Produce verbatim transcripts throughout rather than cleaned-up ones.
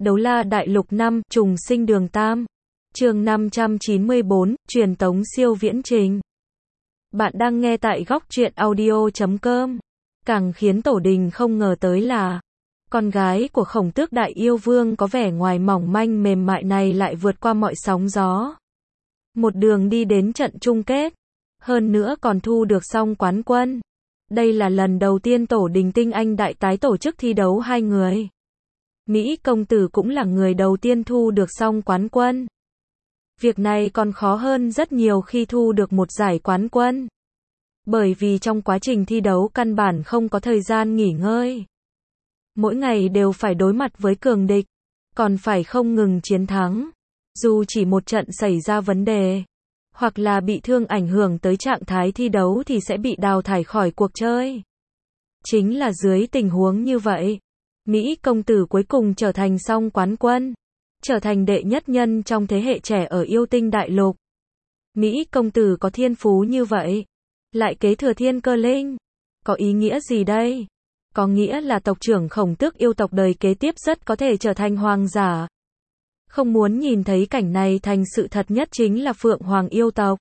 Đấu La Đại Lục năm, Trùng Sinh Đường Tam. Chương năm trăm chín mươi bốn, Truyền tống siêu viễn trình. Bạn đang nghe tại góc truyện audio chấm com. Càng khiến Tổ Đình không ngờ tới là con gái của Khổng Tước Đại Yêu Vương có vẻ ngoài mỏng manh mềm mại này lại vượt qua mọi sóng gió, một đường đi đến trận chung kết, hơn nữa còn thu được xong quán quân. Đây là lần đầu tiên Tổ Đình Tinh Anh Đại tái tổ chức thi đấu hai người. Mỹ công tử cũng là người đầu tiên thu được xong quán quân. Việc này còn khó hơn rất nhiều khi thu được một giải quán quân. Bởi vì trong quá trình thi đấu căn bản không có thời gian nghỉ ngơi. Mỗi ngày đều phải đối mặt với cường địch, còn phải không ngừng chiến thắng. Dù chỉ một trận xảy ra vấn đề, hoặc là bị thương ảnh hưởng tới trạng thái thi đấu thì sẽ bị đào thải khỏi cuộc chơi. Chính là dưới tình huống như vậy, Mỹ công tử cuối cùng trở thành song quán quân, trở thành đệ nhất nhân trong thế hệ trẻ ở Yêu Tinh Đại Lục. Mỹ công tử có thiên phú như vậy, lại kế thừa thiên cơ linh. Có ý nghĩa gì đây? Có nghĩa là tộc trưởng Khổng Tước yêu tộc đời kế tiếp rất có thể trở thành hoàng giả. Không muốn nhìn thấy cảnh này thành sự thật nhất chính là Phượng Hoàng yêu tộc.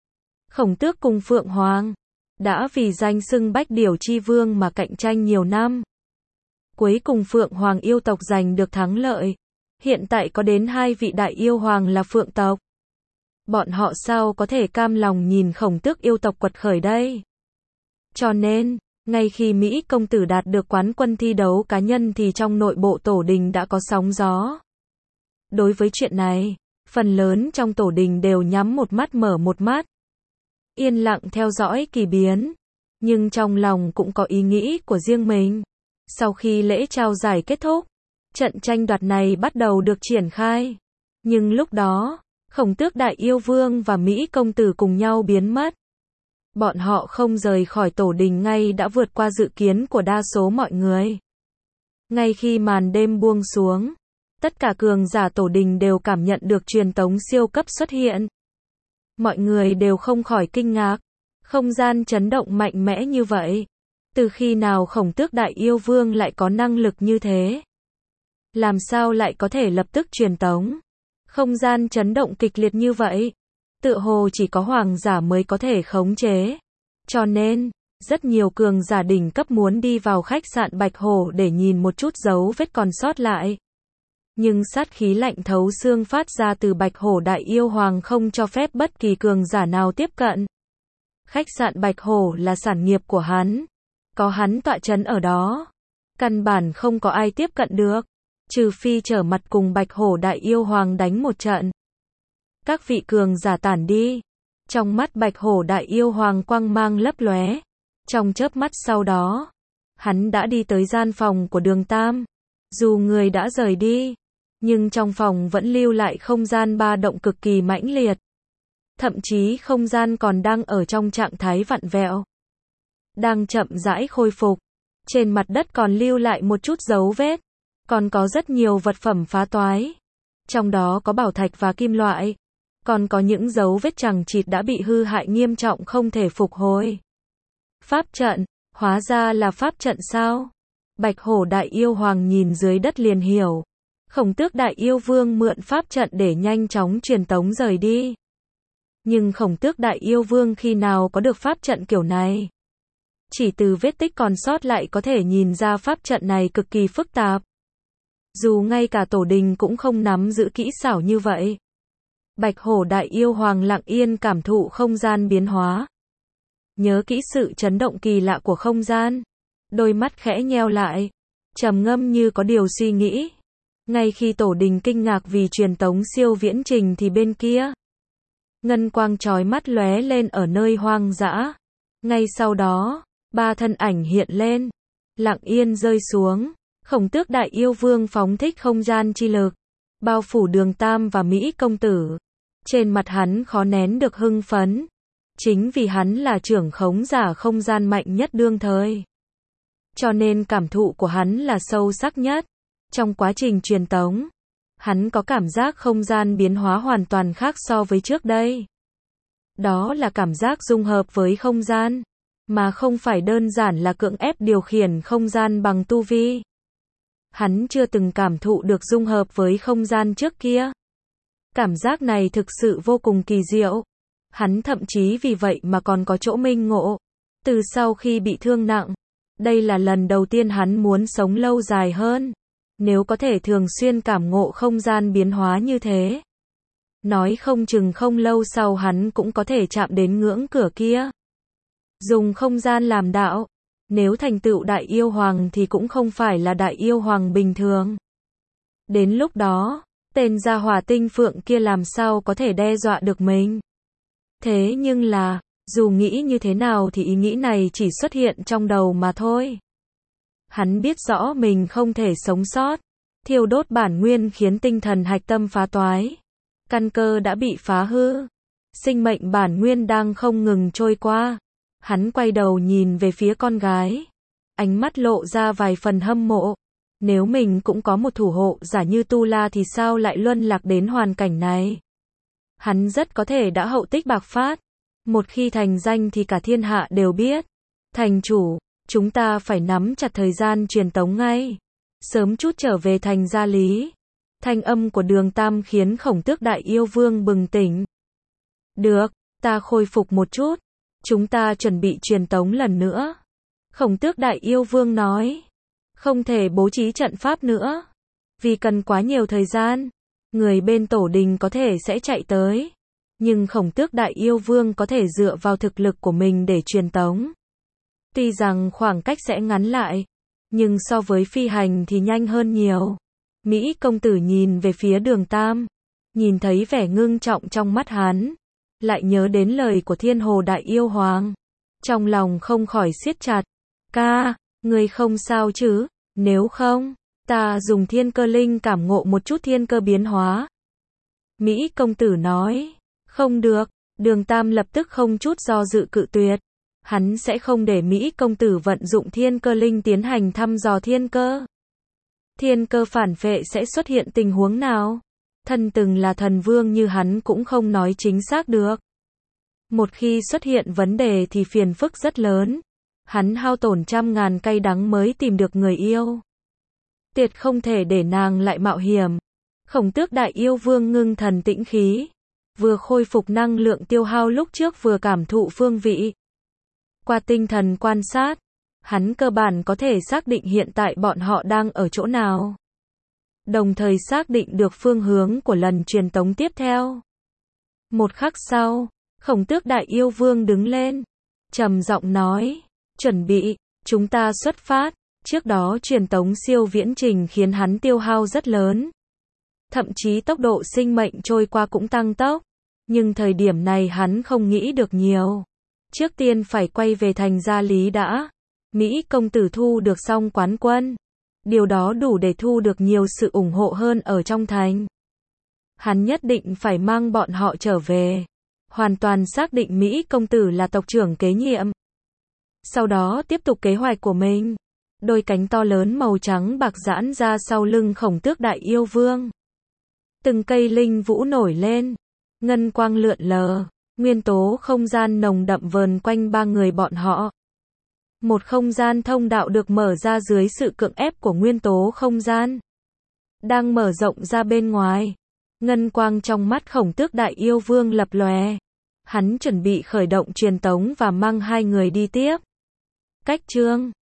Khổng Tước cùng Phượng Hoàng đã vì danh xưng Bách Điểu Chi Vương mà cạnh tranh nhiều năm. Cuối cùng Phượng Hoàng yêu tộc giành được thắng lợi. Hiện tại có đến hai vị đại yêu hoàng là Phượng tộc. Bọn họ sao có thể cam lòng nhìn Khổng Tước yêu tộc quật khởi đây? Cho nên, ngay khi Mỹ công tử đạt được quán quân thi đấu cá nhân thì trong nội bộ Tổ Đình đã có sóng gió. Đối với chuyện này, phần lớn trong Tổ Đình đều nhắm một mắt mở một mắt, yên lặng theo dõi kỳ biến, nhưng trong lòng cũng có ý nghĩ của riêng mình. Sau khi lễ trao giải kết thúc, trận tranh đoạt này bắt đầu được triển khai. Nhưng lúc đó, Khổng Tước Đại Yêu Vương và Mỹ công tử cùng nhau biến mất. Bọn họ không rời khỏi Tổ Đình ngay đã vượt qua dự kiến của đa số mọi người. Ngay khi màn đêm buông xuống, tất cả cường giả Tổ Đình đều cảm nhận được truyền tống siêu cấp xuất hiện. Mọi người đều không khỏi kinh ngạc, không gian chấn động mạnh mẽ như vậy. Từ khi nào Khổng Tước Đại Yêu Vương lại có năng lực như thế? Làm sao lại có thể lập tức truyền tống? Không gian chấn động kịch liệt như vậy, tựa hồ chỉ có hoàng giả mới có thể khống chế. Cho nên, rất nhiều cường giả đỉnh cấp muốn đi vào khách sạn Bạch Hổ để nhìn một chút dấu vết còn sót lại. Nhưng sát khí lạnh thấu xương phát ra từ Bạch Hổ Đại Yêu Hoàng không cho phép bất kỳ cường giả nào tiếp cận. Khách sạn Bạch Hổ là sản nghiệp của hắn, có hắn tọa trấn ở đó, căn bản không có ai tiếp cận được, trừ phi trở mặt cùng Bạch Hổ Đại Yêu Hoàng đánh một trận. Các vị cường giả tản đi. Trong mắt Bạch Hổ Đại Yêu Hoàng quang mang lấp lóe. Trong chớp mắt sau đó, hắn đã đi tới gian phòng của Đường Tam. Dù người đã rời đi, nhưng trong phòng vẫn lưu lại không gian ba động cực kỳ mãnh liệt. Thậm chí không gian còn đang ở trong trạng thái vặn vẹo, đang chậm rãi khôi phục. Trên mặt đất còn lưu lại một chút dấu vết, còn có rất nhiều vật phẩm phá toái. Trong đó có bảo thạch và kim loại, còn có những dấu vết chằng chịt đã bị hư hại nghiêm trọng không thể phục hồi. Pháp trận, hóa ra là pháp trận sao? Bạch Hổ Đại Yêu Hoàng nhìn dưới đất liền hiểu. Khổng Tước Đại Yêu Vương mượn pháp trận để nhanh chóng truyền tống rời đi. Nhưng Khổng Tước Đại Yêu Vương khi nào có được pháp trận kiểu này? Chỉ từ vết tích còn sót lại có thể nhìn ra pháp trận này cực kỳ phức tạp. Dù ngay cả Tổ Đình cũng không nắm giữ kỹ xảo như vậy. Bạch Hổ Đại Yêu Hoàng lặng yên cảm thụ không gian biến hóa. Nhớ kỹ sự chấn động kỳ lạ của không gian. Đôi mắt khẽ nheo lại, trầm ngâm như có điều suy nghĩ. Ngay khi Tổ Đình kinh ngạc vì truyền tống siêu viễn trình thì bên kia, ngân quang chói mắt lóe lên ở nơi hoang dã. Ngay sau đó, ba thân ảnh hiện lên, lặng yên rơi xuống. Khổng Tước Đại Yêu Vương phóng thích không gian chi lực, bao phủ Đường Tam và Mỹ công tử. Trên mặt hắn khó nén được hưng phấn. Chính vì hắn là trưởng khống giả không gian mạnh nhất đương thời, cho nên cảm thụ của hắn là sâu sắc nhất. Trong quá trình truyền tống, hắn có cảm giác không gian biến hóa hoàn toàn khác so với trước đây. Đó là cảm giác dung hợp với không gian, mà không phải đơn giản là cưỡng ép điều khiển không gian bằng tu vi. Hắn chưa từng cảm thụ được dung hợp với không gian trước kia. Cảm giác này thực sự vô cùng kỳ diệu. Hắn thậm chí vì vậy mà còn có chỗ minh ngộ. Từ sau khi bị thương nặng, đây là lần đầu tiên hắn muốn sống lâu dài hơn. Nếu có thể thường xuyên cảm ngộ không gian biến hóa như thế, nói không chừng không lâu sau hắn cũng có thể chạm đến ngưỡng cửa kia. Dùng không gian làm đạo, nếu thành tựu đại yêu hoàng thì cũng không phải là đại yêu hoàng bình thường. Đến lúc đó, tên gia hỏa tinh phượng kia làm sao có thể đe dọa được mình. Thế nhưng là, dù nghĩ như thế nào thì ý nghĩ này chỉ xuất hiện trong đầu mà thôi. Hắn biết rõ mình không thể sống sót. Thiêu đốt bản nguyên khiến tinh thần hạch tâm phá toái. Căn cơ đã bị phá hư. Sinh mệnh bản nguyên đang không ngừng trôi qua. Hắn quay đầu nhìn về phía con gái. Ánh mắt lộ ra vài phần hâm mộ. Nếu mình cũng có một thủ hộ giả như Tu La thì sao lại luân lạc đến hoàn cảnh này. Hắn rất có thể đã hậu tích bạc phát. Một khi thành danh thì cả thiên hạ đều biết. Thành chủ, chúng ta phải nắm chặt thời gian truyền tống ngay. Sớm chút trở về thành Gia Lý. Thanh âm của Đường Tam khiến Khổng Tước Đại Yêu Vương bừng tỉnh. Được, ta khôi phục một chút. Chúng ta chuẩn bị truyền tống lần nữa. Khổng Tước Đại Yêu Vương nói. Không thể bố trí trận pháp nữa. Vì cần quá nhiều thời gian. Người bên tổ đình có thể sẽ chạy tới. Nhưng Khổng Tước Đại Yêu Vương có thể dựa vào thực lực của mình để truyền tống. Tuy rằng khoảng cách sẽ ngắn lại, nhưng so với phi hành thì nhanh hơn nhiều. Mỹ công tử nhìn về phía Đường Tam, nhìn thấy vẻ ngưng trọng trong mắt hắn, lại nhớ đến lời của Thiên Hồ Đại Yêu Hoàng. Trong lòng không khỏi siết chặt. Ca, ngươi không sao chứ? Nếu không, ta dùng thiên cơ linh cảm ngộ một chút thiên cơ biến hóa. Mỹ công tử nói. Không được. Đường Tam lập tức không chút do dự cự tuyệt. Hắn sẽ không để Mỹ công tử vận dụng thiên cơ linh tiến hành thăm dò thiên cơ. Thiên cơ phản phệ sẽ xuất hiện tình huống nào? Thân từng là thần vương như hắn cũng không nói chính xác được. Một khi xuất hiện vấn đề thì phiền phức rất lớn. Hắn hao tổn trăm ngàn cay đắng mới tìm được người yêu. Tuyệt không thể để nàng lại mạo hiểm. Khổng Tước Đại Yêu Vương ngưng thần tĩnh khí. Vừa khôi phục năng lượng tiêu hao lúc trước vừa cảm thụ phương vị. Qua tinh thần quan sát, hắn cơ bản có thể xác định hiện tại bọn họ đang ở chỗ nào. Đồng thời xác định được phương hướng của lần truyền tống tiếp theo. Một khắc sau, Khổng Tước Đại Yêu Vương đứng lên, trầm giọng nói, chuẩn bị, chúng ta xuất phát. Trước đó truyền tống siêu viễn trình khiến hắn tiêu hao rất lớn. Thậm chí tốc độ sinh mệnh trôi qua cũng tăng tốc. Nhưng thời điểm này hắn không nghĩ được nhiều. Trước tiên phải quay về thành Gia Lý đã. Mỹ công tử thu được xong quán quân. Điều đó đủ để thu được nhiều sự ủng hộ hơn ở trong thành. Hắn nhất định phải mang bọn họ trở về. Hoàn toàn xác định Mỹ công tử là tộc trưởng kế nhiệm. Sau đó tiếp tục kế hoạch của mình. Đôi cánh to lớn màu trắng bạc giãn ra sau lưng Khổng Tước Đại Yêu Vương. Từng cây linh vũ nổi lên. Ngân quang lượn lờ. Nguyên tố không gian nồng đậm vờn quanh ba người bọn họ. Một không gian thông đạo được mở ra dưới sự cưỡng ép của nguyên tố không gian. Đang mở rộng ra bên ngoài. Ngân quang trong mắt Khổng Tước Đại Yêu Vương lập lòe. Hắn chuẩn bị khởi động truyền tống và mang hai người đi tiếp. Cách chương